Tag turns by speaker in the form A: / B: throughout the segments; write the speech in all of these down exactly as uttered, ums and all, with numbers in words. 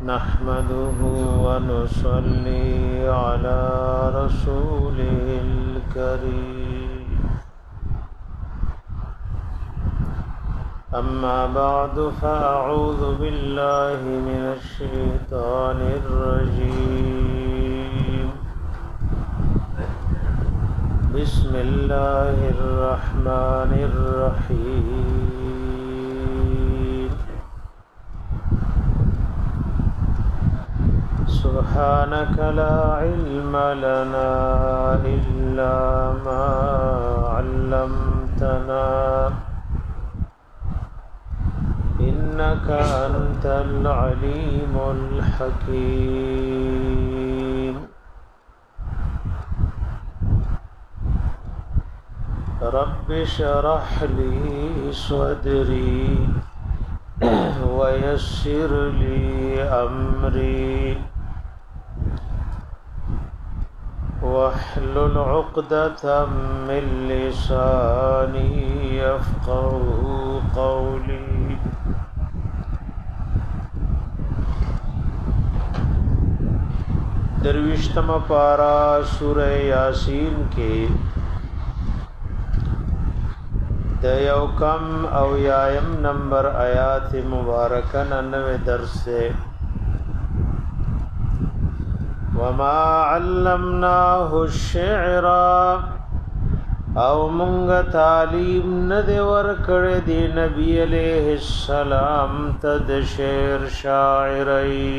A: نحمده ونصلي على رسوله الكريم أما بعد فأعوذ بالله من الشيطان الرجيم بسم الله الرحمن الرحيم سبحانك لا علم لنا إلا ما علمتنا إنك أنت العليم الحكيم رب اشرح لي صدري ويسر لي أمري واحلل عقدة من لساني يفقهوا قولي درویشتم پارا سورہ یاسین کے د یو کم او یایم نمبر آیات مبارکہ ننوے درس سے وما علمناه الشعر او منگ تعلیم ندے ورکڑ دی نبی علیہ السلام تد شعر شاعری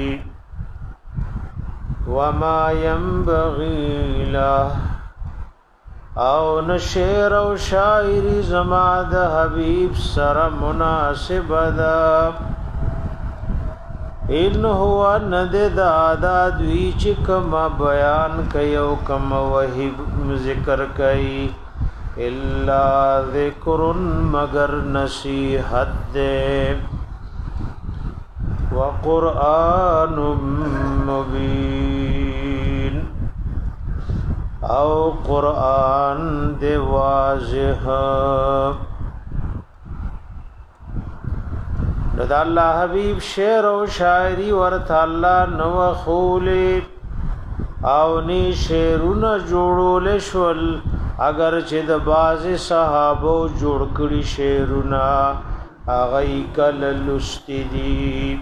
A: وما ينبغي له او نشعر او شاعری زما د حبیب سر مناسب دا ان هو ند دادا دوی چکم بیان کيو کم وحب ذکر کئی الا ذکر مگر نصیحت دے وقرآن مبین او قرآن دے واضح رضا اللہ حبیب شعر و شاعری ورث اللہ نو خولی او نی شعرون جوڑول شول اگر چې د باز صحابو جوړ کړي شعرونه اغی کل لستی دی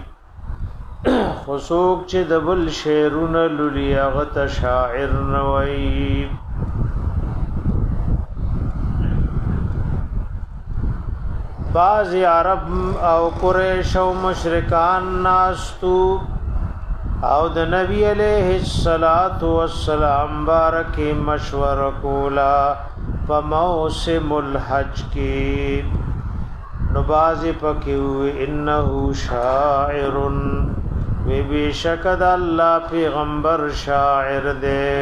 A: خصوص چې د بل شعرونه لولي هغه ته شاعر نوي بعض عرب او قریش او مشرکان ناستو او د نبی علیہ الصلات والسلام بارک مشورہ کولا په موسم الحج کې نو باز پکیو انه شاعر وی بیشک د الله پیغمبر شاعر دے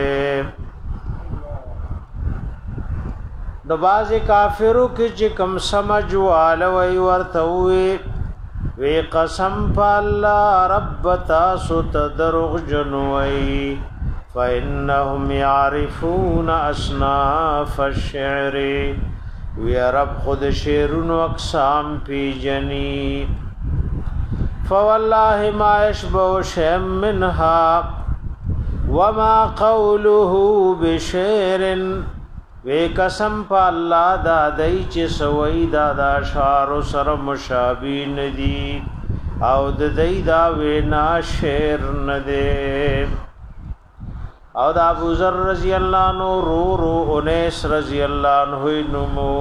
A: نو باز کافرو کې چې کم سمجھ واله وی ورته وی وی قسم په الله رب تاسو تدرغ جنوي فانهم يعرفون اصناف الشعر وی رب خود شعرون و اقسام پی جنی فوالله ما يشبه شيء منها وما قوله بشعر وی قسم پا اللہ دادئی چی سوئی دادا شعر سر مشابی ندی او ددئی دا وینا شعر ندے او دا ابو ذر رضی اللہ عنہ رو رو انیس رضی اللہ عنہ نمو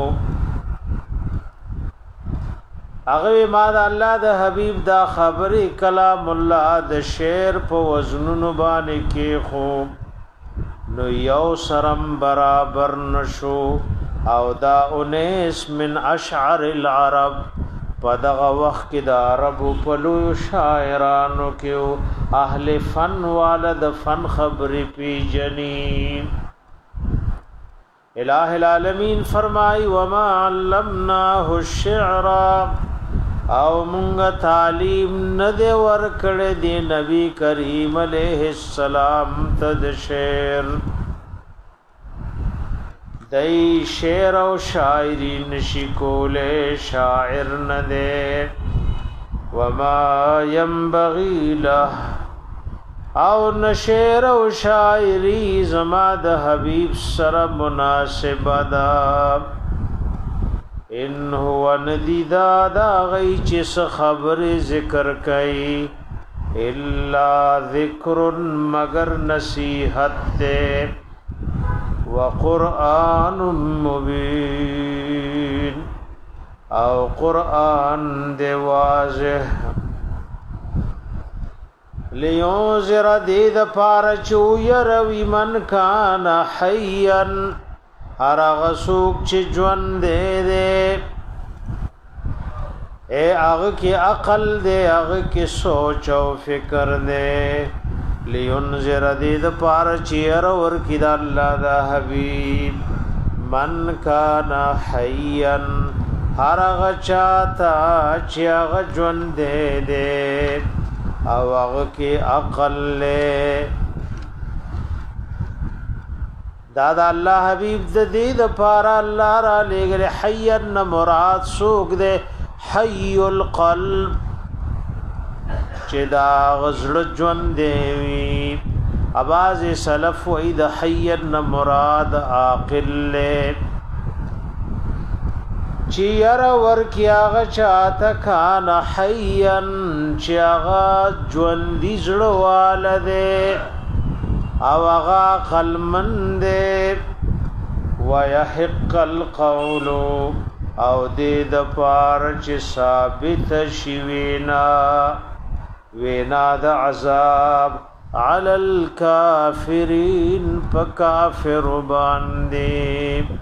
A: اغوی ما دا اللہ دا حبیب دا خبری کلام اللہ دا شعر پا وزنون بانے کی خوب نو یو سرم برابر نشو او دا انیس من اشعر العرب پا دغا وقت کی دا عربو پلو شاعرانو کیو اہل فن والد فن خبری پی جنی الہ العالمین فرمائی وما علمناه الشعر او مونږ تعلیم نه دی ورکړې دی نبی کریم علیہ السلام تد شعر دای شعر او شاعری نشی کولے شاعر نه دے وما ينبغي له او نشیر او شاعری زما د حبیب سره مناسب ده ان هو ندیدا دا غی چس خبر ذکر کئی الا ذکر مگر نصیحت تے وقرآن مبین او قرآن دے واضح لیونزر دید پارچو یروی من کان حیاً ہر غسوک چی جون دے دے اے اغ کی عقل دے اغ کی سوچ و فکر دے لینذر دید پارچی ارور کی دا اللہ دا حبیب من کان حیاً ہر اغ چاہتا چی اغ جون دے دے او اغ کی عقل لے دادا اللہ حبیب د دې د پارا الله را لګل حی ان مراد سوق دے حی القلب چې دا غزړه ژوند دی اواز سلف و اید حی ان مراد عاقل له چې ير ور کیا غ چاته کان حی ان چې هغه ژوند دی زړه والده او اغا قلمند ويحق القول او دې د پار چې ثابت شوینا وینا د عذاب علی الکافرین فکافر باندې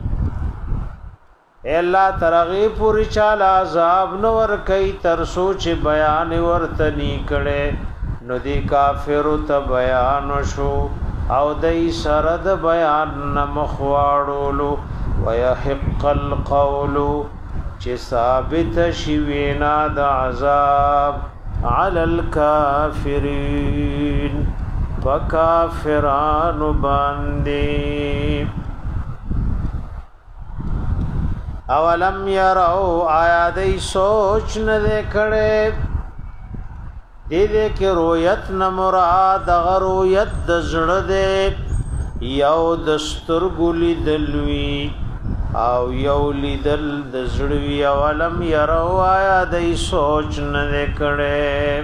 A: الا ترغی پوری چال عذاب نور کئی تر سوچ بیان ورتنی کړي نو دی کافر ته بیان شو او دای سرد بیان نمخواړولو ويحق القول چې ثابت شوینا د عذاب علی الکافرین فکافران باندې اولم يروا آیا دای سوچ نه کړي دې دې کې رؤیت نه مراد غرویت د زړه دې یو دستور ګلی دلوي او یو لیدل د زړه وی اولم يروا آیا دې سوچ نه کړي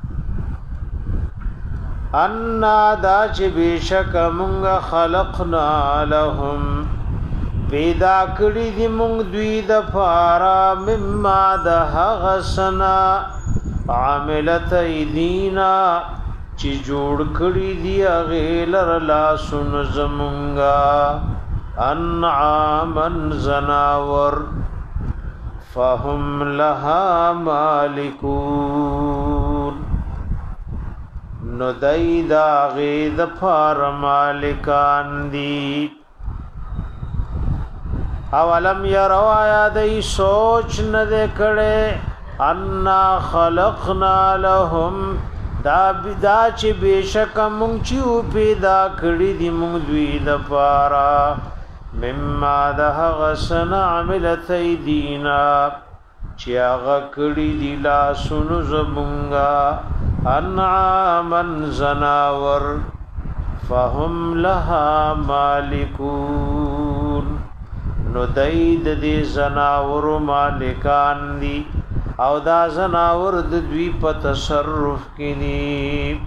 A: ان دا چې بشک مونږ خلقنا لهم پیدا کړی دې مونږ دوی د فارا مما د هغسنا عاملت ایدینا چی جوړ کړی دی غیلر لا سن زمونگا انعامن زناور فهم لها مالکون نو دای دا غید فار مالکان دی اولم یروا آیا دی سوچ نه کړي ان خلقنا لهم دا بدا چې بشک مونږ چې پیدا کړی دی مونږ دوی د پارا مما ده غسن عملت ایدینا چې هغه کړی دی لا سونو زمونږه انعامن زناور فهم لها مالکون نو دای د دې زناور مالکان دی او دا زناور د دوی په تصرف کې ني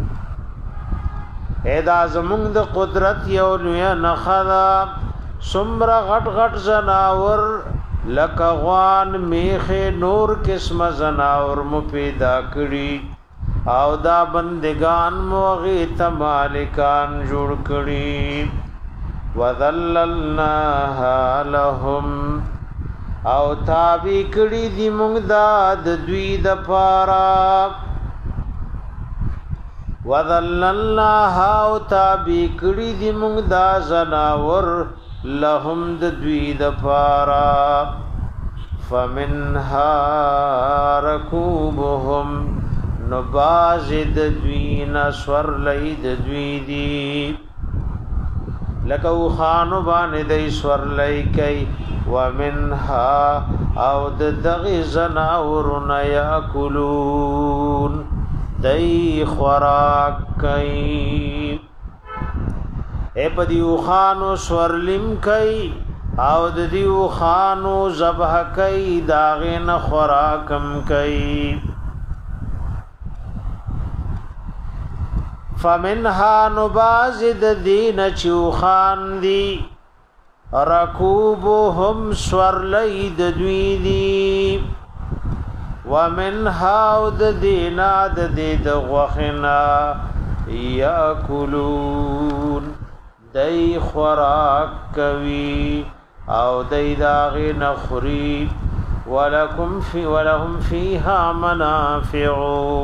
A: ادا زمونږ د قدرت یو لوی نخدا سمره غټ غټ زناور لکه غوان میخه نور قسم زناور مو پیدا کړی او دا بندگان موغی ته مالکان جوړ کړی وذللناها لهم او تابع کړي دي موږ دا د دوی د پارا وذللناها او تابع کړي دي موږ دا زناور لهم د دوی د پارا فمنها ركوبهم نباز د دوی نسور لید دوی دی لکو خانو باندې د سورلای کوي ومنها او د دغه زناورنا یاکلون دای خوراک کوي اے پدیو خانو سورلم کوي او د دیو خانو ذبح کوي داغه نه خوراکم کوي فمنها نبازد دین چوخان دی رکوبهم سورلید دویدی ومنها د دینا د دید غوخنا یاکلون دی خوراک کوي او دی داغی نخوری ولکم فی ولهم فیها منافعو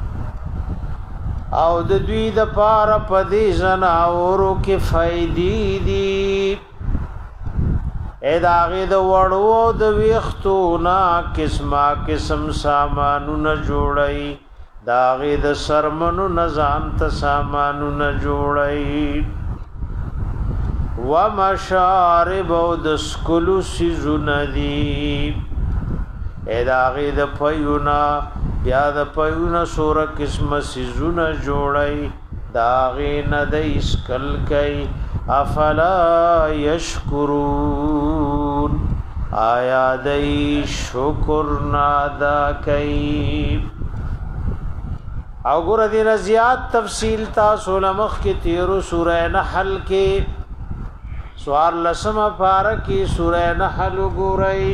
A: او د دوی د پار پدی زناورو کې فائدې دي اې داغه د وړو د ویختو نا قسمه قسم سامانو نه جوړي داغه د سرمنو نزان ته سامانو نه جوړي ومشارب او د سکلو سيزونه دي اې داغه د پيونا بیا د پيونه سوره قسمه سيزونه جوړي داغه نه د اسکل کوي افلا یشکرون آیا دای شکر نادا کوي او ګور دې زیات تفصیل تاسو لمخ کې تیرو سوره نحل کې سوار لسم پارکی سوره نحل ګورئ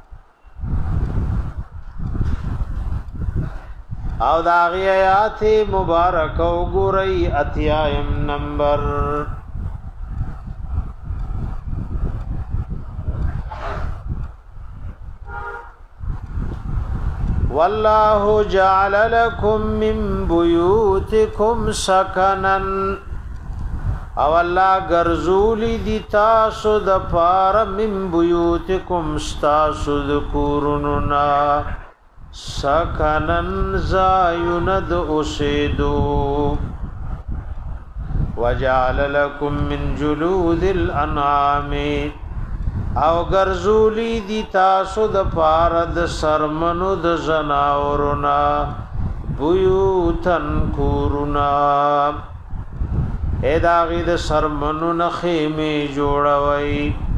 A: او داغی آیات مبارک وګورئ اتیایم نمبر والله جعل لكم من بيوتكم سكنا او الله غرزولی دی تاسو د پار من بيوتكم استاسو د کوروننا سکنن زایند اسیدو وجعل لكم من جلود الانعام او غرزولی دی تاسو د پارد سرمنو د زناورنا بیوتن کورونا اداغی د سرمنو نخیمی جوڑوئی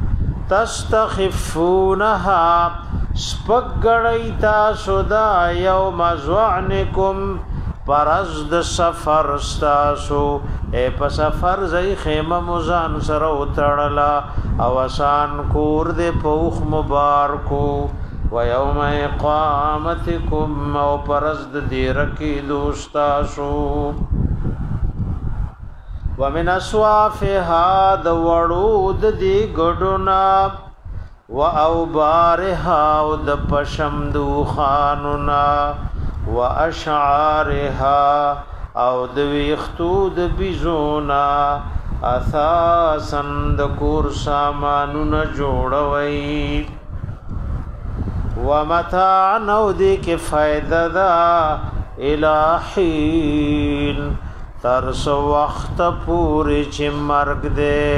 A: تستخفونها سپگڑی تاسو دا یوم زعنکم پرز د سفر ستاسو اے پا سفر زی خیمه مزان سر اترلا او اسان کور دے پوخ مبارکو و یوم اقامتکم او پرز د دیرکی دوستاسو ومن اسوافها د وړود دی ګډونا و اوبارها او د پشمدو خانونا و اشعارها او د ویختو د بیزونا اساسن د کور سامانونه جوړوي و متاع نو دی کې فائدہ دا الہین ترس وقت پوری چې مرګ دې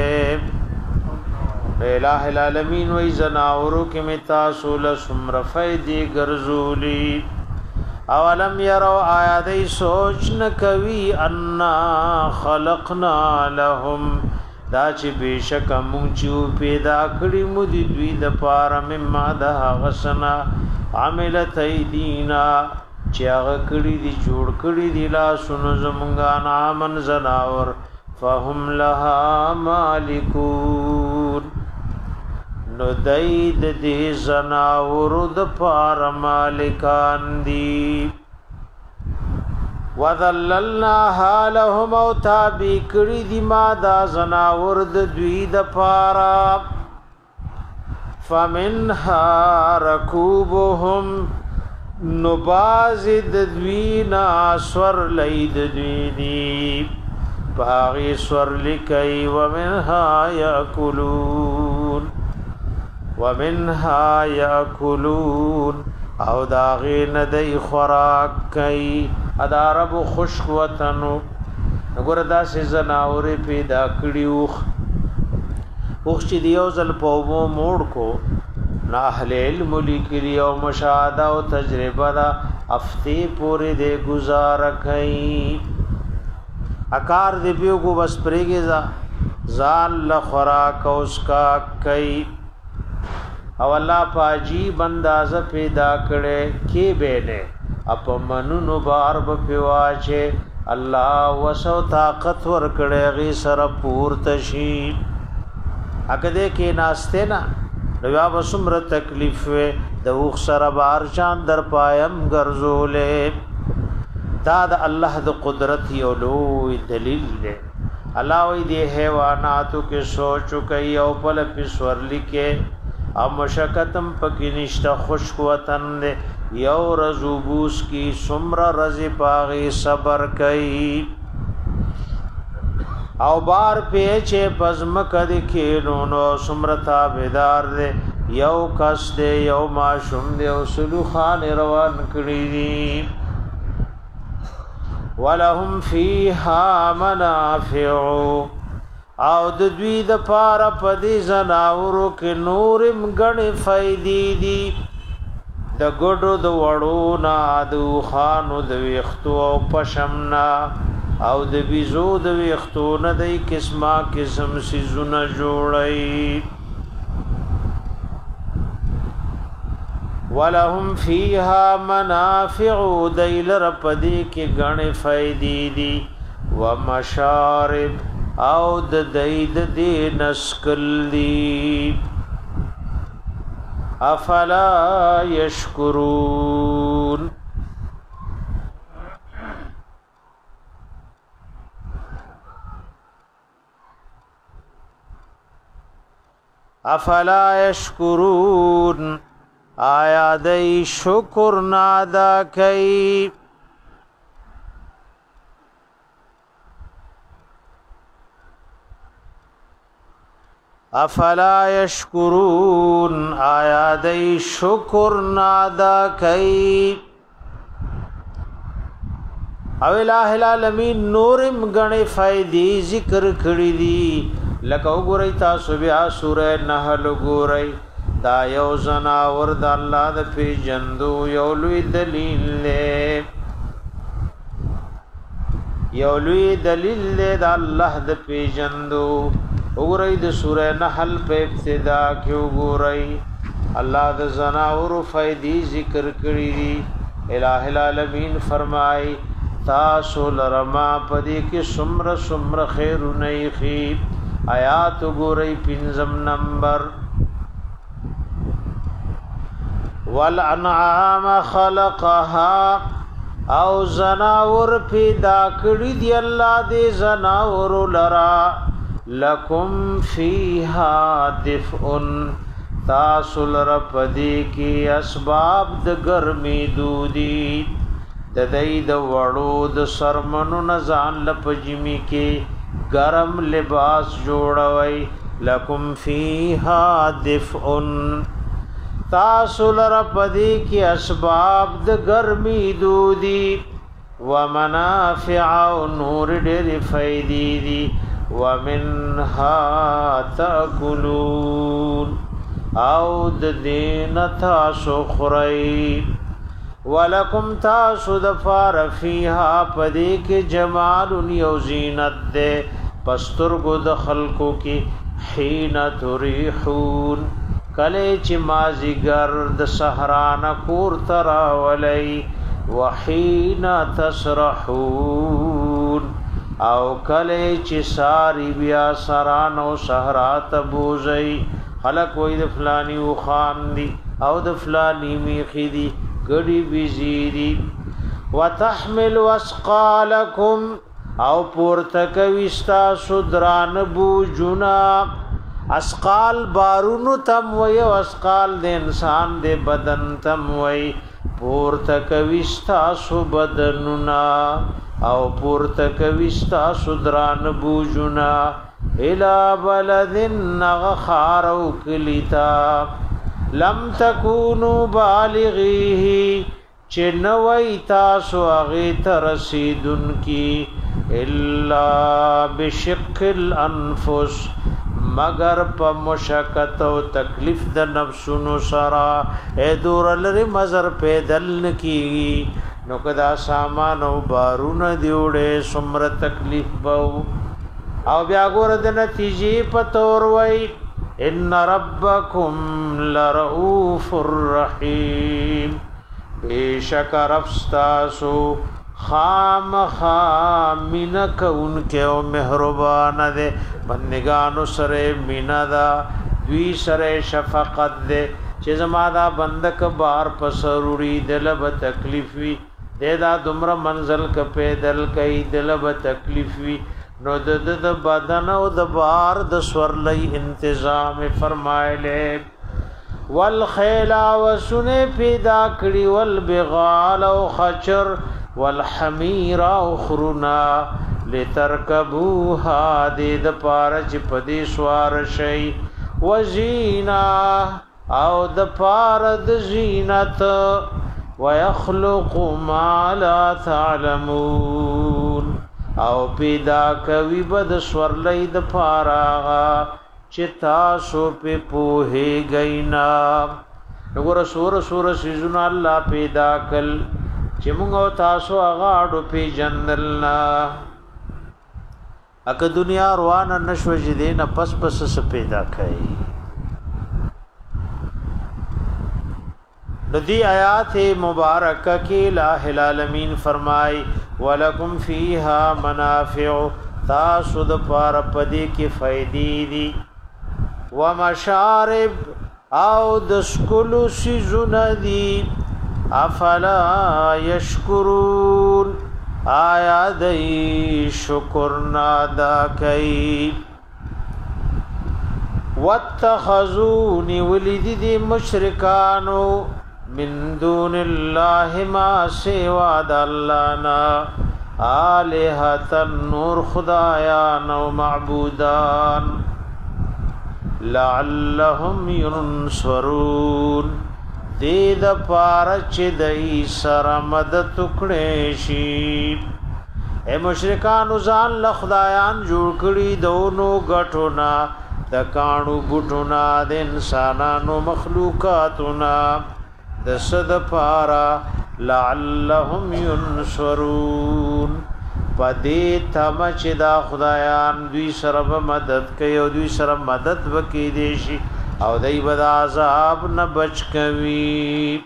A: الہ العالمین وی زناورو کې متا سول سمر فیدی ګرزولی اولم يروا آیا دی سوچ نکوي ان خلقنا لهم دا چې بشک مونږ چې پیدا کړی مو دي دوی د پاره مما ده غسنا عملت ایدینا چې هغه کړی دي جوړ کړی دي لا سن زمونږه نامن زناور فهم لها مالکون نو دید دی زناور د پار مالکان دی وذللناها لهم او تابی کړی دی ما دا زناور د دوی د پارا فمنها رکوبهم نبازد دوینا سور لید دوی دی باغی سور لکی ومنها یاکلون ومنها یاکلون او داغی ندی خوراک کئی ادا رب خشک وطنو نگور دا سی زناوری پیدا کڑیوخ اوخ چې دیو ځل په وو موړ کو نا اهل علم لیکلی او مشاهده او تجربه دا افتی پوری دے گزار کئی اکار دی پیو کو بس پریگی زا زال لخوراک اسکا کئی او اللہ پاجی بنداز پیدا کرے کی بینے اپا منونو بار بپیواچے اللہ وسو طاقت ورکڑے غی سر پور تشی اکدے کی ناستے نا نویا بسمر تکلیف وے دوخ سر بار چاند در پایم گرزولے تا دا اللہ دا قدرت یولوی دلیل لے اللہ وی دی حیواناتو کے سوچو کئی او پل پسور لکے او مشکتم پکی نشتا خشک وطن دے یو رزوبوس کی سمر رزی پاغی صبر کئی او بار پیچے پزمک دکینونو سمرتا بیدار دے یو کس دے یو معشوم دے او سلوخان روان کری دی وَلَهُمْ فِيهَا مَنَافِعُ او د دوی د پارا پدی زناورو کې نورم غنی فائدې دي د ګډو د وړو نا د خانو د ویختو او پشمنا او د بيزو د ویختو نه د قسمه قسم سيزونه جوړي ولهم فيها منافع ديلر پدی کې غنی فائدې دي ومشارب او د دید دی نسکل دی افلا یشکرون افلا یشکرون آیا دی شکر نادا کئی افلا یشکرون آیا دی شکر نادا کئی او الہ العالمین نورم گنے فائدی ذکر کری دی لکه وګورئ تاسو بیا سورہ نحل وګورئ دا یو زناور د الله د پیجندو یو لوی دلیل له یو لوی دلیل له د الله د پیجندو وګورئ د سورہ نحل په ابتدا کې وګورئ الله د زناور فائدې ذکر کړی دي الہ العالمین فرمای تاسو لرما پدې کې سمر سمر خیر نه خي آیات وګورئ پنځم نمبر والانعام خلقها او زناور پیدا کړی دی الله دې زناور لرا لکم فیها دفء تاسو لرا پدی کی اسباب د ګرمي دودی د دای د وړو د سرمنو نزان لپجمی کې گرم لباس جوړوي لکم فیها دفء تاسو لرا پدی کی اسباب د ګرمي دودی ومنافع نور ډېر فائدې دي ومنها تاكلون او د دین تاسو خورئ ولکم تاسو د فار فیها پدی کی جمال یو زینت دے پسترګو د خلقو کی حين تریحون کله چې مازیګر د صحرا نه کور تراولي وحين تسرحون او کله چې ساری بیا سران او صحرا ته بوزي خلق وې د فلانی او خان دي او د فلانی میخي دي ګډي بيزيري وتحمل واسقالكم او پورته کوي تاسو دران بوجنا اسقال بارونو تم وی او اسقال د انسان د بدن تم وی پورته کوي تاسو بدننا او پورته کوي تاسو دران بوجنا الى بلد نغخارو کلیتا لم تکونو بالغیه چنوی تاسو اغی ترسیدن کی الا بشق الانفس مگر په مشقت او تکلیف د نفسونو سرا اے دور لري مزر پیدل کی نو کدا سامان او بارونه دیوړې سمره تکلیف بو او بیا ګور د نتیجې پتور وای ان ربکم لرؤوف الرحیم بیشک رفستاسو خام خامین کون کے او مہربان دے بندگانو سرے مینا دا دوی سرے شفقت دے چیز مادا بندک بار پسروری دلب تکلیفی دے دا دمر منزل کپے دل کئی دلب تکلیفی نو د د بدن او د بار د سور لئی انتظام فرمائے لے والخیل وسن پیدا کړي والبغال او خچر والحمیر او خرنا لترکبوها د پارج پدی سوار شي وزینا او د پارد زینت ويخلق ما لا تعلمون او پیدا کوي بد سور لید پارا چتا سو په پوهه گینا وګوره سور سور سيزونه الله پیدا کل چې موږ تاسو هغه اډو په جنلنا اګه دنیا روان نشو جدي نه پس پس س پیدا کړي ندی آیات مبارکہ کی الہ العالمین فرمائی ولکم فیہا منافع تاسو د پار پدی کی فائدی دی ومشارب او د سکلو سیزون دی افلا یشکرون آیا دی شکر نادا کئی واتخذونی ولدی دی مشرکانو من دون الله ما سوا د الله نا الہ نور خدایان او معبودان لعلهم ينصرون دې د پارچ دای سره مدد کړي شي اے مشرکان ځان له خدایان جوړ کړي دونو غټونا د کانو بوټونا د انسانانو مخلوقاتنا د صد پارا لعلهم ينصرون پدې تمچ دا خدایان دوی سره مدد کوي او دوی سره مدد وکي دي شي او دای بد عذاب نه بچ کوي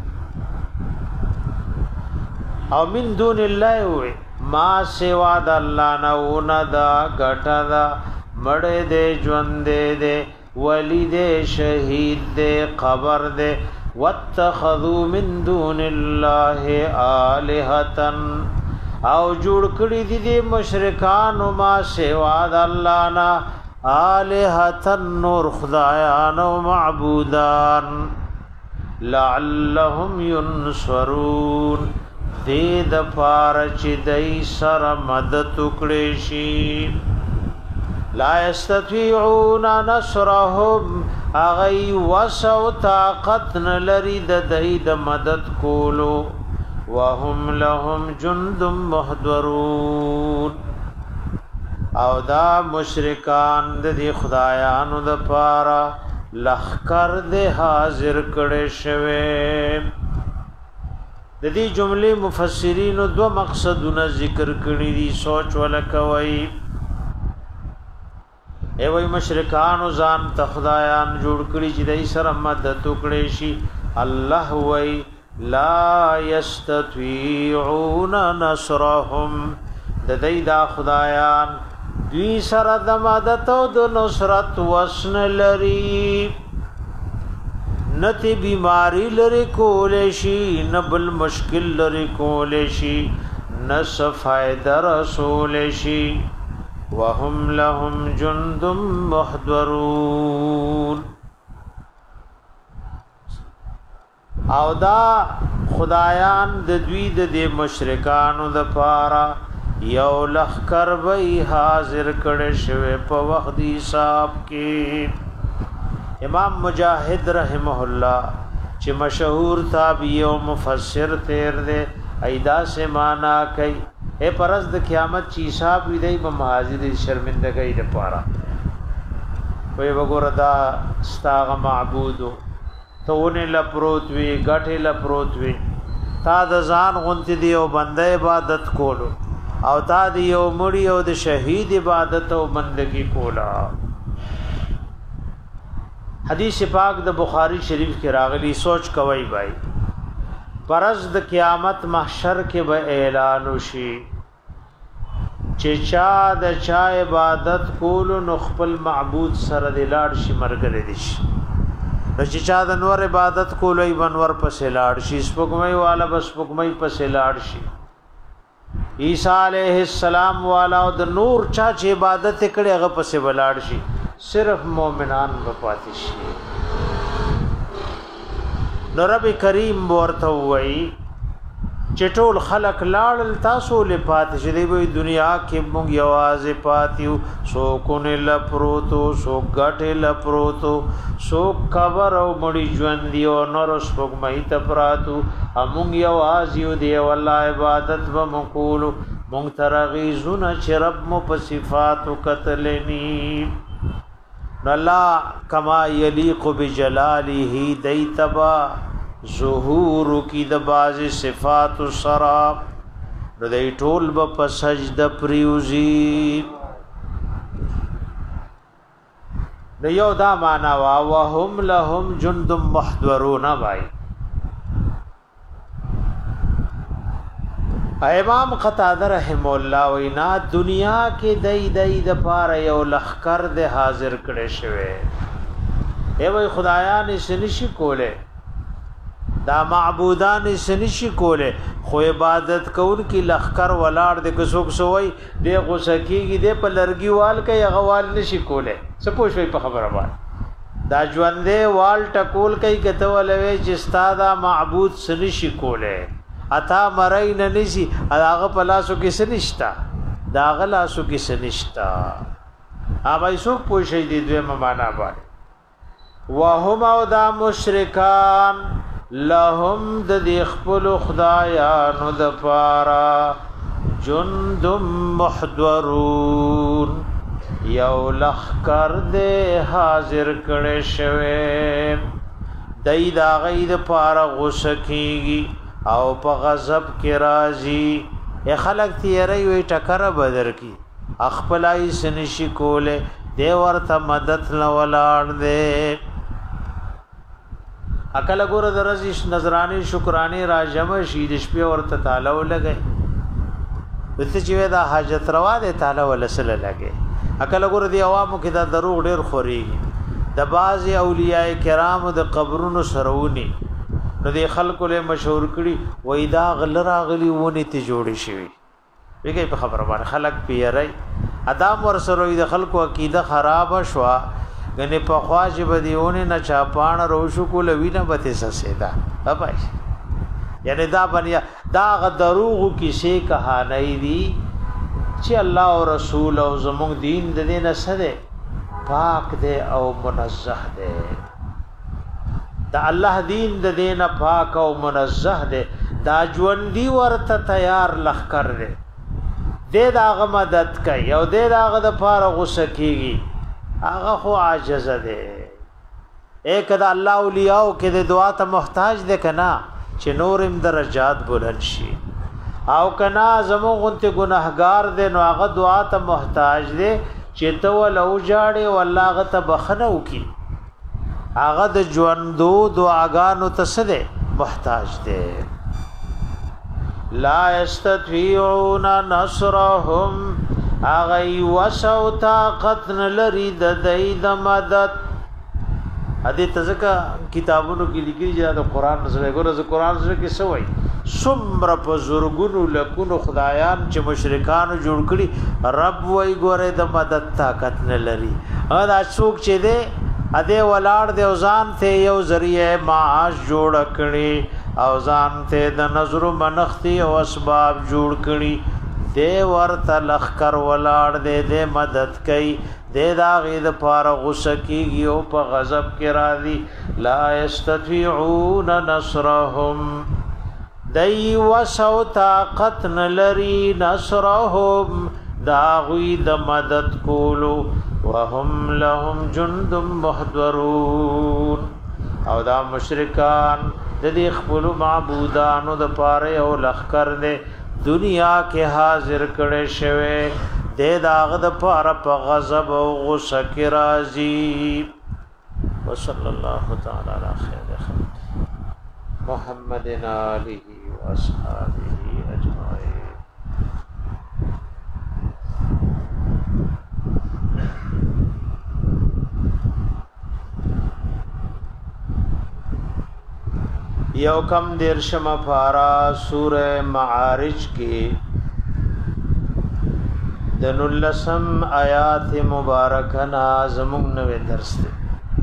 A: او من دون الله ما سوا د الله نه وندا غټا دا مړې دې ژوند دې ولی دې شهید دې قبر دې واتخذوا من دون الله آلهة او جوړ کړی دي د مشرکان او ما سوا د الله نه آلهة نور خدایان او معبودان لعلهم ينصرون دې د پارچ دای سره مدد وکړي شي لا استطيعون نصرهم اغي وسو طاقت نلری د دای د مدد کولو وهم لهم جند محضرون او دا مشرکان د خدایانو د پارا لخر د حاضر کړي شوه د دې جملې مفسرین دو مقصدونه ذکر کړي دي سوچ ولکوي ای وای مشرکان ځان ته خدایان جوړ کړي چې دای سره مدد وکړي شي الله وای لا یستطيعون نصرهم د دای دا خدایان دوی سره د مدد او د نصرت وسن لري نتی بیماری لري کول شي نبل مشکل لري کول شي نس فائدہ رسول شي وهم لهم جند محضرون او دا خدایان د دوی د مشرکانو د پارا یو لخر وی حاضر کړي شوی په وخت حساب کې امام مجاهد رحمه الله چې مشهور تابعی او مفسر تیر دے ایدا سے معنا کوي اے پرز د قیامت چی حساب وی دی به حاضر شرمندګۍ د پاره وی وګوره دا ستاغه معبودو تونه لپروت وی غټه لپروت وی تا د ځان غونتی دی او بنده عبادت کولو او تا دی یو مړی او د شهید عبادت او بندگی کولا. حدیث پاک د بخاری شریف کې راغلی سوچ کوي بھائی پرز د قیامت محشر کې به اعلان وشي چې چا د چا عبادت کولو نو خپل معبود سره د لاړ شي مرګره دي شي چې چا د نور عبادت کولو ای بنور پسې لاړ شي سپګمۍ والا بس سپګمۍ پسې لاړ شي. عیسی علیہ السلام والا او د نور چا چې عبادت کړي هغه پسې ولاړ شي صرف مومنان به پاتې شي. نو رب کریم ورته وایي چې ټول خلق لاړل تاسو له پاتې شي دی وي دنیا کې موږ یوازې پاتیو سو کو نه لپروتو سو غټه لپروتو سو قبر او مړي ژوند دی او نور سپګمې ته پراتو موږ یوازې دی والله عبادت و مقول موږ ترغي زونه چې رب مو په صفات قتلنی الله کما یلیق بجلاله دیتبا ظهور کی د باز صفات سرا نو دی ټول په سجده پریوزی. نو یو دا معنا وا وهم لهم جند محضرون بای امام قتاده رحم الله وینا دنیا کې دای دای د پاره یو لخر د حاضر کړي شوی ای وای خدایان سنشي کوله دا معبودان سنشي کوله خو عبادت کون کی لخر ولاړ د کسوک سوی د غسکیږي د په لرګي وال کوي غوال نشي کوله سپوږی په خبره باندې دا ژوندې وال ټکول کوي کته ولوي چې استاد معبود سنشي کوله اتا مرای نه نشي هغه په لاسو کې سنشتا دا غلاسو کې سنشتا اوبای څوک پوښي دي دوی معنا باندې وهم او دا مشرکان لهم د خپل خدایانو د پارا جند محضرون یو لخر دے حاضر کړي شوی دای دا غید پارا غسکیږي او په غضب کې راځي ای خلق تیری وی ټکر بدر کی خپلای سنشي کوله دی ورته مدد نه ولاړ دے اکل ګور درزش نظرانی شکرانی راجم شید شپه ورته تعالی ولګي وته چې دا حاجت روا ده تعالی ولسل لګي اکل ګور دی عوامو کې دا دروغ ډیر خوري د باز اولیاء کرام د قبرونو سرونی نو دی خلکو له مشهور کړي وای دا غل راغلی ونی ته جوړی شي ویګي په خبره باندې خلک پیری ادم ور سره د خلکو عقیده خراب شوا غنه په خواج بدیونه نه چاپان روشو کول وینه بته سسیدا بابای یعنی دا بنیا دا غدروغ کیسه کہانی دی چې الله او رسول او زموږ دین د دې نه سره پاک دے او منزه دے دا الله دین د دین پاک او منزه دے دا ژوندۍ ورته تیار لخر دے دے دا مدد کوي او دے دا د پاره غوسه کیږي هغه خو عاجز دے ایک دا الله اولیاء کې د دعا ته محتاج دے کنا چې نورم درجات بلند شي او کنا زموږ ته ګناهګار دے نو هغه دعا ته محتاج دے چې تو ولو جاړي والله غته بخنو کی هغه د ژوندو دعاګانو ته سده محتاج دي لا استطيعون نصرهم هغه وسو طاقت لري د دې د مدد ادي تزکا کتابونو کې لیکلي چې د قران سره ګوره د قران سره کې سوې سمر په زورګونو لکونو خدایان چې مشرکان جوړ کړي رب وای ګوره د مدد طاقت نه لري دا څوک چې دې اده ولاړ د اوزان ته یو ذریعہ معاش جوړ کړي اوزان ته د نظر منختی او اسباب جوړ کړي دې ورته لخر ولاړ دې دې مدد کوي دې دا غید پار غسکیږي او په غضب کې راځي لا استطيعون نصرهم دای وسو طاقت نلری نصرهم دا غوی د مدد کولو وهم لهم جند محضرون او دا مشرکان د دې خپل معبودانو د پاره او لخر دې دنیا کې حاضر کړي شوی د داغ د پاره په غضب او غصه کې راضي وصلی الله تعالی علی خیر خلق محمد آله و اصحابہ اجمعین. یو کم دیر شما پارا سورہ معارج کی دناللسم آیات مبارکنا زمون نوے درس دے.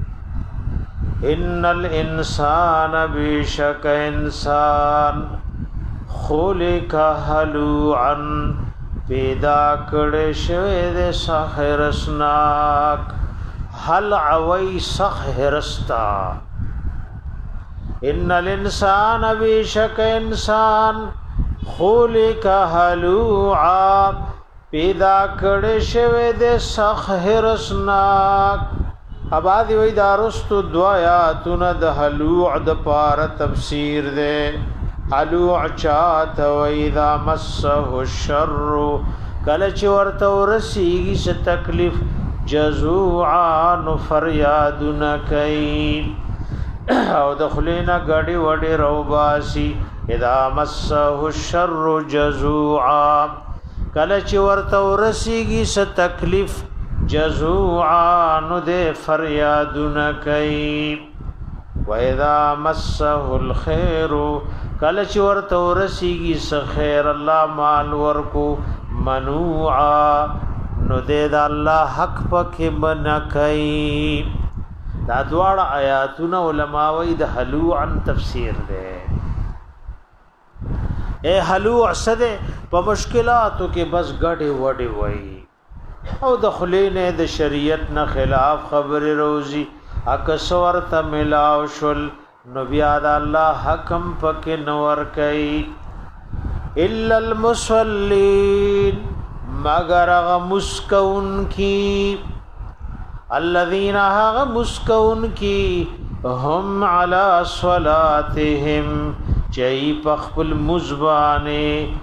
A: ان الانسان بیشک انسان خلق هلوعا پیدا کړه شوی د سحرسناک هل عوی سحرستا. ان الانسان بیشک انسان خلق هلوعا پیدا کړه شوی د سحرسناک. ابادی وی دارستو دوایاتون د هلوع د پار تفسیر دے. هلوع چات و اذا مسه الشر کلچ ورته ورسیږي څه تکلیف جزوعا نو فریادن کئ او دخلینا گڑی وڑی روباسی اذا مسه الشر جزوعا کلچ ورته ورسیږي څه تکلیف جزوعا نو دے فریادن کئی. و اذا مسه الخیر کلچ ورته ورسیږي څه خیر الله مال ورکو منوعا نو دے دا الله حق پکې بنا کئی. دا دواړه آیاتونه علماء وی د هلوعا تفسیر دے. اے هلوع سده په مشکلاتو کې بس غړي وړي وای او د خلینه د شریعت نه خلاف خبر روزي اکسور ته ملاو شل نو بیا د الله حکم پکې نور کوي. الا المصلين مگر غ مسکون کی الذين ها مسکون کی هم على صلاتهم چئی پخپل مزبانه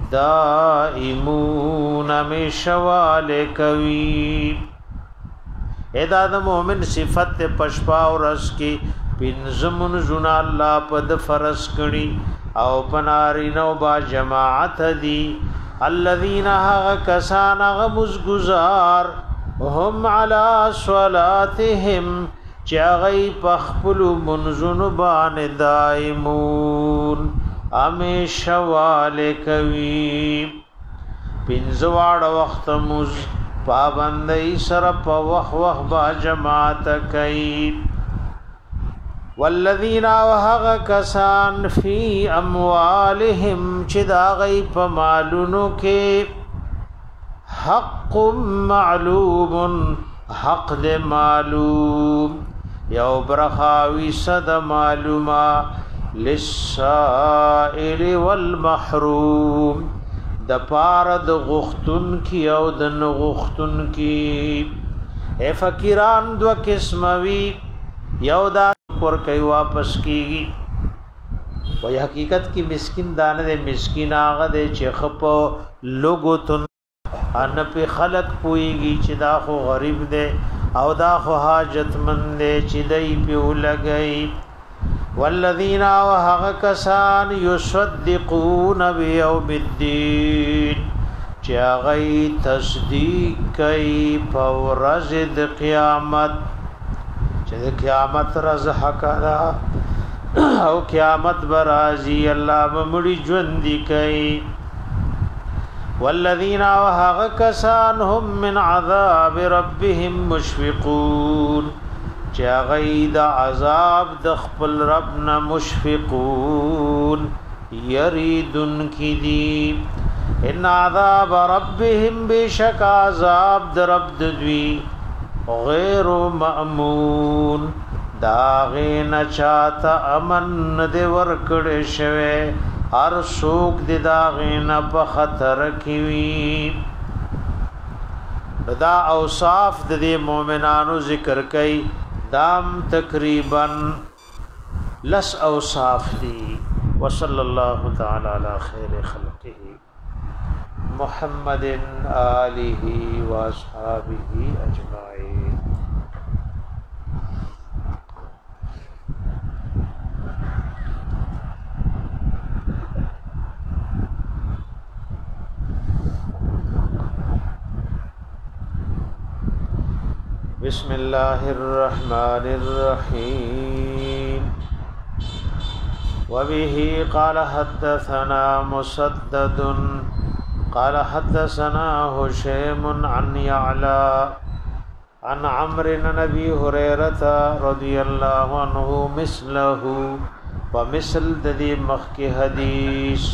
A: دائمون میں شوال کوي. ادا د مومن صفت پشپا اور رس کی پنزمن زنا الله پد فرض کړي او پناری نو با جماعت دی. الذين ها کسان غمز گزار هم على صلاتهم چاغی پخپل منزن بان دائمون امی شوال کوي. پنځواړ وخت مز پابندۍ سره په وخ وخ با جماعت کوي. والذین وهغ کسان فی اموالهم چې دا غي په مالونو کې حق معلوم حق د معلوم یو برخاوی صد معلومه للسائل والمحروم د پار د غختن کی او د نغختن کی. اے فقیران دو قسموی یو دا پر کوي واپس کیږي و حقیقت کی مسکین دانه د مسکین هغه د چخپ لوګو تن ان په خلق پويږي چې دا خو غریب دی او دا خو حاجتمند دی چې دای په لګي. والذین وهغ کسان یصدقون بیوم الدین چې غي تصدیق کوي په ورځ د قیامت چې د قیامت ورځ حق ده او قیامت برازي الله بمړي ژوند کوي. والذین وهغ کسان هم من عذاب ربهم مشفقون چا غید عذاب د خپل رب نه مشفقون یریدن کی دی. ان عذاب ربهم بشک عذاب د رب دوی غیر مأمون داغین چاہتا امن دے ورکڑ شوے ہر سوک دے داغین پا خطر کیوی. دا اوصاف د دې مؤمنانو ذکر کئ دام تقریبا لس اوصاف دی وصلی الله تعالی علی خیر خلقه محمد آله واصحابه اجمعین. بسم الله الرحمن الرحيم. وبه قال حدثنا مسدد قال حدثنا هشيم عن يعلى عن عمرو بن ابي هريره رضي الله عنه مثله ومثل ذي مخي حديث.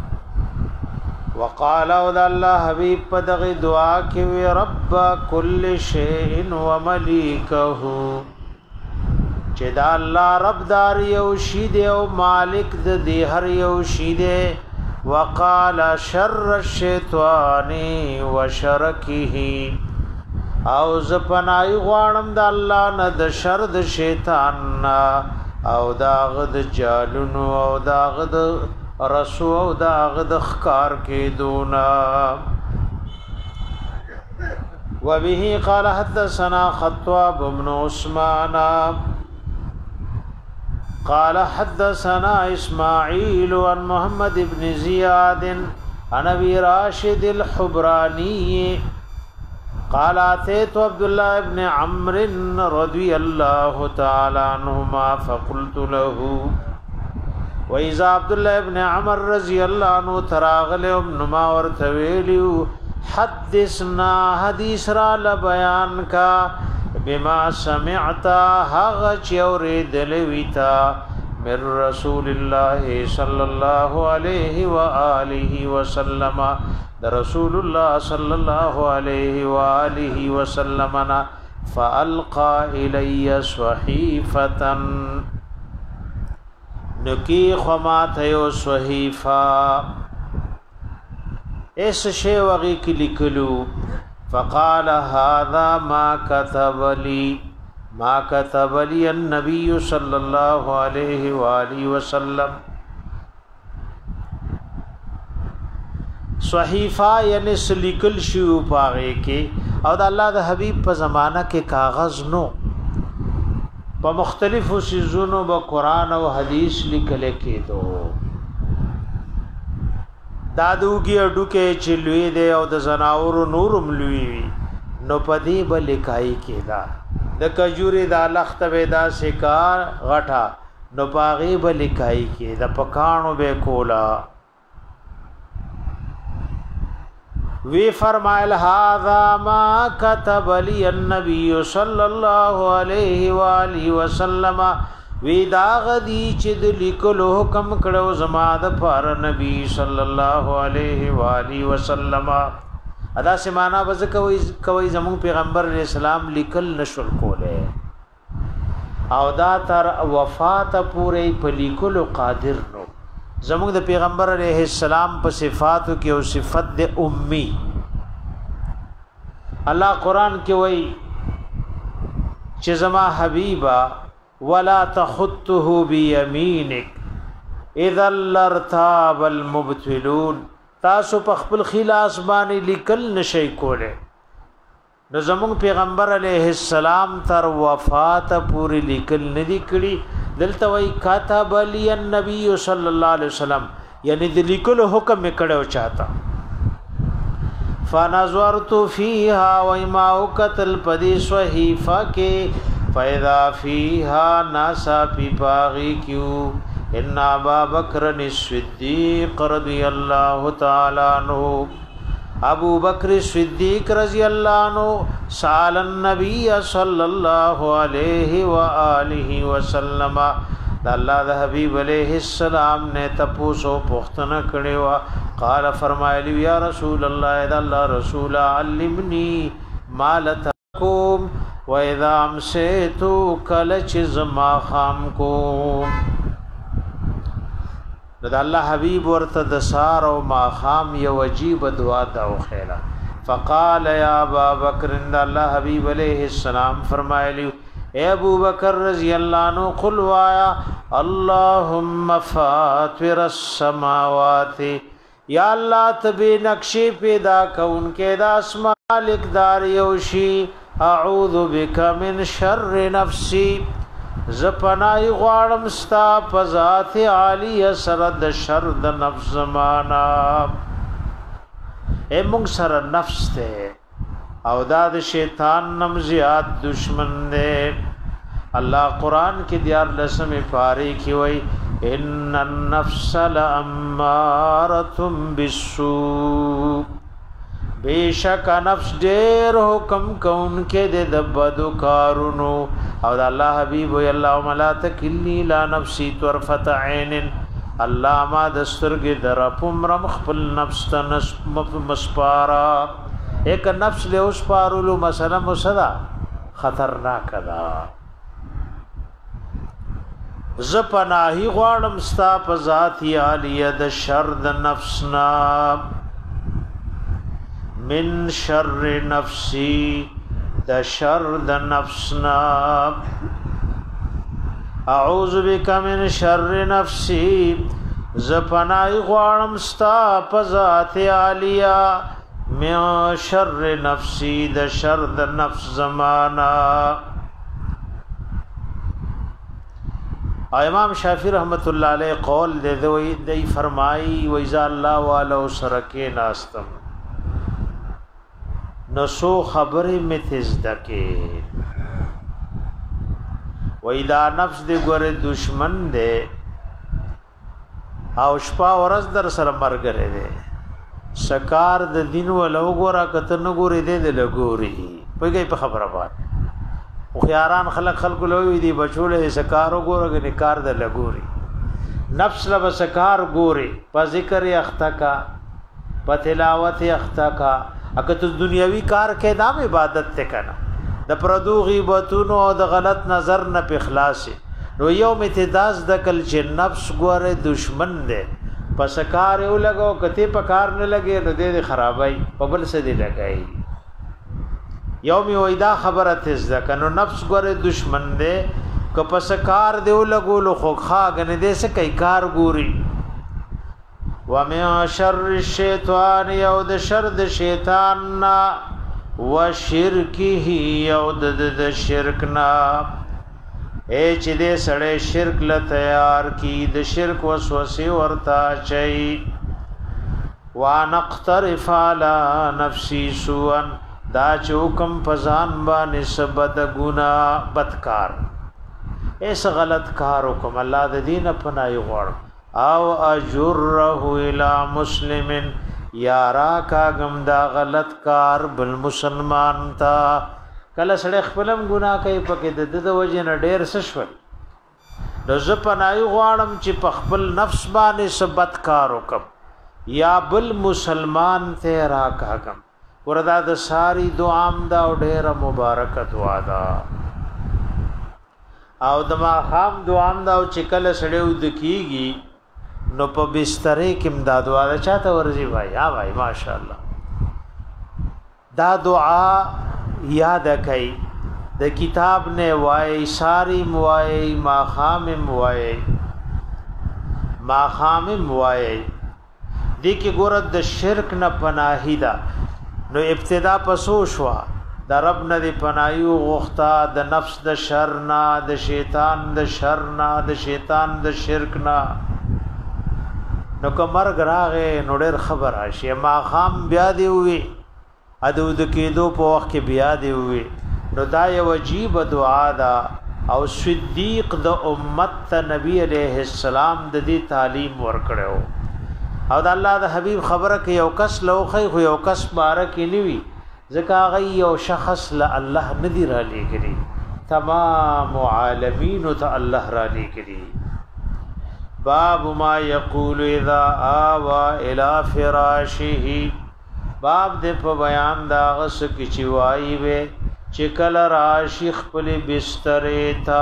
A: وقال ود الله حبيب پدغه دعا کې وي رب كل شيء ومليكه چې دا الله رب دار یو شی دی او مالک د دې هر یو شی دی. وقال شر الشیطان وشرکه او زپنای غوانم د الله نه د شر د شیطان او داغ د جالونو او داغ د رسو او داغ د خکار کې دونا. وبه قال حدثنا خطاب بن عثمان قال حدثنا اسماعيل عن محمد بن زياد عن ابي راشد الحبراني قال اتيت عبد الله بن عمرو رضي الله تعالى عنهما فقلت له واذا عبد الله بن عمر رضي الله عنه تراغل ابن ما ورتويلو حدثنا حديث را لبيان کا بما سمعت حق چوریدلویتا من رسول الله صلى الله عليه واله وسلم در رسول الله صلى الله عليه واله وسلم فالقى الي صحيفه نکی خمات یو صحیفه اس شی وغی کی لکلو. فقال هذا ما كتب لي ما كتب لي النبي صلى الله عليه واله وسلم. صحیفہ یعنی سلیکل شو پاغه کې او د الله د حبیب په زمانہ کې کاغذ نو په مختلفو سيزونو به قران او حديث لیکل کېدو. دادوږي اډو کې چلوي دي او د زناور نورم لوي نو پدی به لیکای کېدا. د کجوري د لخت به دا شکار غټا نو پاغي به لیکای کېدا پکانو به کولا. وی فرمایل هذا ما كتب لي النبي صلى الله عليه واله وسلم. وی دا غدی چې د لیکلو حکم کړو زما د پر نبی صلی الله علیه و آله وسلم. ادا سمانا بز کوي کوي زمون پیغمبر اسلام لیکل نشول کوله او دا تر وفات پورې په لیکلو قادر نو. زمون د پیغمبر علیه السلام په صفاتو کې او صفت د امي الله قران کې وای چې زما حبیبا ولا تخطه بيمينك اذا لارتاب المبتلون. تاسو په خپل خلاص باندې لیکل نشي کوله. نو زموږ پیغمبر علیه السلام تر وفات پوری لیکل ندی کړي. دلته وای کاتب علی النبی صلی الله علیه وسلم یعنی د لیکلو حکم کړو چاته. فنظرت فيها وما وقتل پدی صحیفه کې فاذا فيها ناسا بباغي کیو ان ابا بکر الصدیق رضی اللہ تعالی عنہ ابو بکر صدیق رضی اللہ عنہ سال النبی صلی اللہ علیہ وآلہ وسلم. دا اللہ دا حبیب علیہ السلام نے تپوسو پختنه کړي وا. قال فرمایلی یا رسول الله دا اللہ رسول علمنی ما لتقوم و اذا امسیتو کلچ زما خام کو. دا الله حبیب ورته د سار او ما خام یو عجیب دعا دا خیره فقال یا ابا بکر ان اللہ حبیب علیہ السلام فرمائے اے ابو بکر رضی اللہ عنہ قل وایا اللہم فاطر السماوات یا اللہ تبی نقشی پیدا کون کے دا اسماء مالک یوشی اعوذ بک من شر نفسی زپنائی غوارم ستا پذات عالی سرد شر د نفس زمانا اے منگ سر نفس تے او داد شیطان نم زیاد دشمن دے اللہ قرآن کی دیار لسم پاری کی وئی ان النفس لامارتم بالسوء بے شک نفس دیر حکم کون کے دے دبدو کارونو او دا اللہ حبیب وی اللہم لا تکلنی لا نفسی طرفت عین اللہ ما دسترگ در پمرم خپل نفس تنسب مسپارا ایک نفس لے اس پارولو مسئلہ مسئلہ خطرناک دا زپناہی غوارم ستا پذاتی آلیہ د شر د نفسنا من شر نفسی د شر د نفسنا اعوذ بک من شر نفسی زپناہی غوارم ستا پذاتی آلیہ من شر نفسی د شر د نفس زمانا امام شافعی رحمت اللہ علیہ قول دے دوی دی فرمائی ویزا اللہ والو سرکے ناستم نسو خبر میں تزدکے ویدا نفس دے گورے دشمن دے او شپا ورز در سر مرگرے دے سکار د دین ولو گورا کتن گوری دے دے لگوری پوئی گئی پا خبر آباد خیاران خلق خلق لوی دی بچولے سکارو گورا گنی کار د لگوری نفس لب سکار گوری پا ذکر اختا کا پا تلاوت اختا کا اگر تو دنیاوی کار کے دام عبادت تے کنا د پردو غیبتونو او د غلط نظر نه په اخلاص نو یو متداز د کل چې نفس ګوره دشمن دے پس کار یو لگو کته په کار نه لګي نو دې خرابای په بل څه دی لګای یومی ویدا خبره تز ده کنو نفس ګوره دشمن دے که پس کار دیو لګولو خو خاګ نه دې څه کوي کار ګوري ومن شر الشیطان یو د شر د شیطان نا و شرکه یو د شرک نا اے چې دې سړی شرک ل تیار کی د شرک وسوسه ورتا چي وانقترف علی نفسی سوءا دا چوکم پزان باندې سبد گنا بدکار ایس غلط کارو کوم الله د دین پنای غوړ او اجره الی مسلم یارا کا غم دا غلط کار بل مسلمان تا کله سړی خپلم ګناه کوي پکې د د وجه نه ډېر سشول د ز پنای غواړم چې په خپل نفس باندې سبت کار وکم یا بل مسلمان ته را کاغم وردا د ساری دعام دا ډېر مبارک دعا دا او د ما خام دعام دا چې کله سړی ود کیږي نو په بسترې کې امداد دعا دا چاته ورځي بھائی ها بھائی ماشاءالله دا دعا یاد کئ د کتاب نے وای ساری موای ما خام موای ما خام موای دې کې ګورد د شرک نه پناهی دا نو ابتدا پسو شوا د رب نه دی پنایو غوختا د نفس د شر نه د شیطان د شر نه د شیطان د شرک نه نو کمر غراغه نو ډېر خبر راشي ما خام بیا دی وی ادو د کېدو په وخت کې بیا دی وی نو دا یو عجیب دعا دا او صدیق د امت ته نبی علیہ السلام د دې تعلیم ورکړو او د الله د حبیب خبره کې یو کس لوخی خو یو کس بارک نیوی ځکه غي یو شخص له الله ندی را لګری تمام عالمین ته الله را لګری باب ما یقول اذا آوا الى فراشه باب د په بیان دا غس کی چوای وې چې کله راشي خپل بستر تا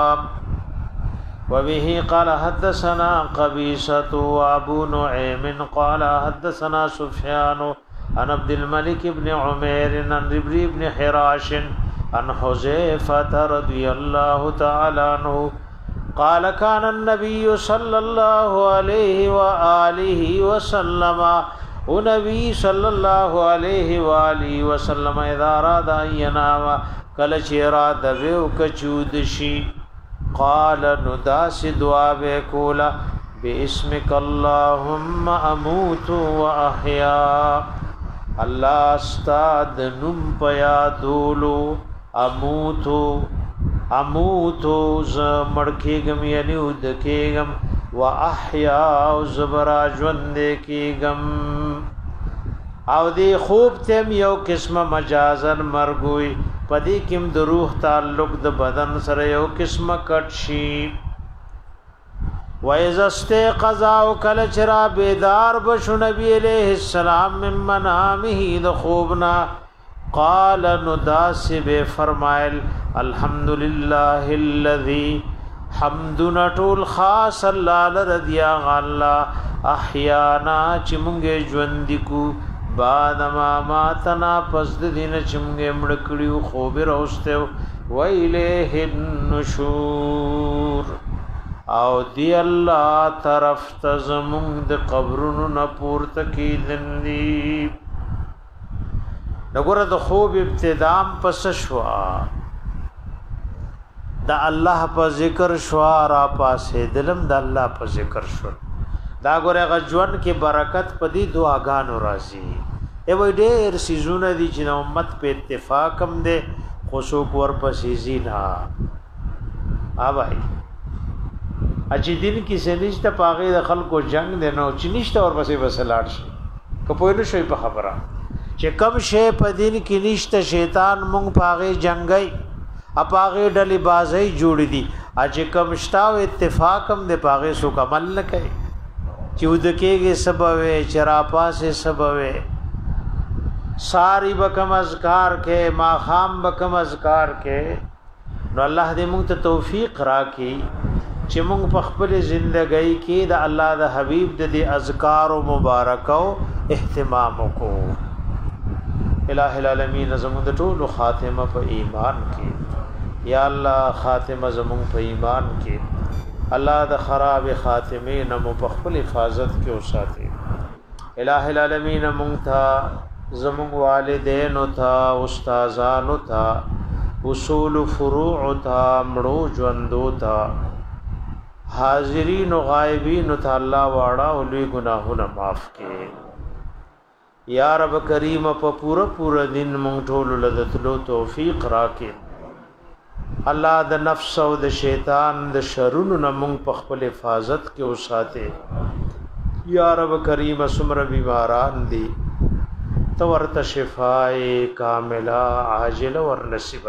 A: وبه قال حدثنا قبيصة وابو نعيم قال حدثنا سفيان عن عبد الملك بن عمير عن ربري بن حراش عن حذيفة رضي الله تعالى عنه قال كان النبي صلى الله عليه وآله وسلم ونبي صلى الله عليه وآله وسلم اذا اراد ان ينام کله چې اراده وو کچود شي قال نداس دعا وکولا باسمك اللهم اموت واحيا الله استاد نم پیا دولو اموتو اموتو ز مړکېګم یعنی ودکېګم واحيا او زبرا ژوند کېګم او دی خوب تم یو قسمه مجازن مرګوي پدې کوم د روح تعلق د بدن سره یو قسمه کټ شي وایز استيقظ او کل چرا بیدار بشو نبی علیہ السلام من منامه د خوبنا قال نداسب فرمایل الحمدلله الذي حمدنا طول خاص الله رضی الله احیانا چې مونږه ژوند کو بعد ما ماتنا پس د دین چې مونږه مړ کړیو خو به راوسته ویله النشور او دی الله طرف ته زمونږ د قبرونو نه پورته کیدندي نګوره د خوب ابتدام پس شوا دا الله په ذکر شوا را پاسه دلم د الله په ذکر شو دا ګوره غجوان کې برکت پدی دعاګانو راځي ای وای ډېر سيزونه دي چې امت په اتفاق هم ده خوشو کور پسې زینا ا بھائی اچي دین کې سنشت پاغه د خلکو جنگ ده نو چې نشته اور پسې وسلاړ شي کپوی نو شي په خبره چې کم شي په دین کې نشته شیطان مونږ پاغه جنگي اپاغه ډلې بازي جوړ دي اج کم شتاو اتفاق هم د پاغه سو عمل نه کوي چې ودکېږي سبب چرا پاسه سبب ساری بکم اذکار کې ما خام بکم اذکار کې نو الله دې موږ ته توفیق راکړي چې موږ په خپل ژوندۍ کې د الله د حبيب د دې اذکار او مبارک او اهتمام وکړو الہ العالمین زموږ د ټول خاتمه په ایمان کې یا الله خاتمه زموږ په ایمان کې الله د خراب خاتمه نه مو په خپل حفاظت کې اوساته الہ العالمین موږ ته زمون والدین او تا استادان او تا اصول فروع او تا مړو ژوندو تا حاضرین او غایبین او تا الله واړه او لوی ګناهونه معاف کړي یا رب کریم په پورا پورا دین مونږ ټول لذتلو توفیق راکړي الله د نفس او د شیطان د شرونو نه مونږ په خپل حفاظت کې اوساته یا رب کریم سمر بیماران دی تورت شفای کاملہ عاجل ور نصیب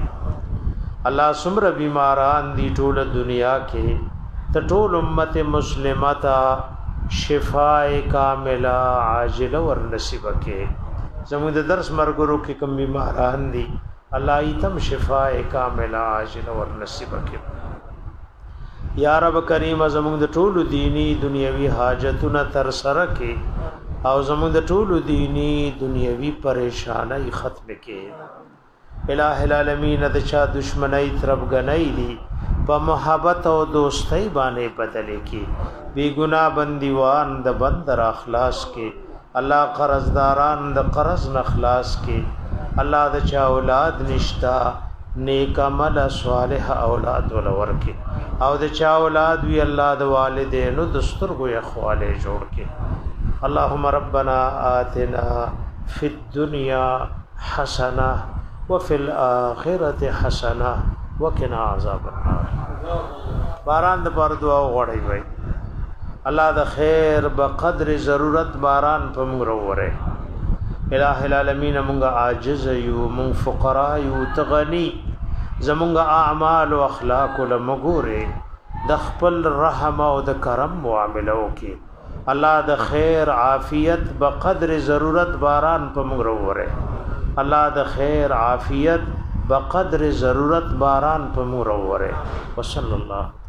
A: کې الله سمر بیماران دی ټول دنیا کې ته ټول امت مسلمه ته شفای کاملہ عاجل ور نصیب کې زموږ د درس مرګرو کې کوم بیماران دي الله ایتم شفای کاملہ عاجل ور نصیب کې یا رب کریم زموږ د ټول دینی دنیوي حاجتونه تر سره کې او زموږ د ټولو دینی دنیوي پریشانای ختم کې الہ العالمین د چا دشمنی طرف غنۍ دي په محبت او دوستۍ باندې بدلې کې بی ګناه بندیوان د بندر اخلاص کې الله قرضداران د قرض نه خلاص کې الله د چا اولاد نشتا نیک عمل صالح اولاد ولور کې او د چا اولاد وی الله د والدینو دسترګو اخواله جوړ کې اللهم ربنا آتنا في الدنيا حسنة وفي الآخرة حسنة وقنا عذاب النار باران د پر دعا غړی وای الله د خیر بقدر ضرورت باران په موږ وروره الہ العالمین موږ عاجز یو موږ فقرا یو تغنی زموږ اعمال او اخلاق لمغوره د خپل رحم او د کرم معاملو کې الله د خیر عافیت بقدر ضرورت باران په موږ وروره الله د خیر عافیت بقدر ضرورت باران په موږ وروره وصلی الله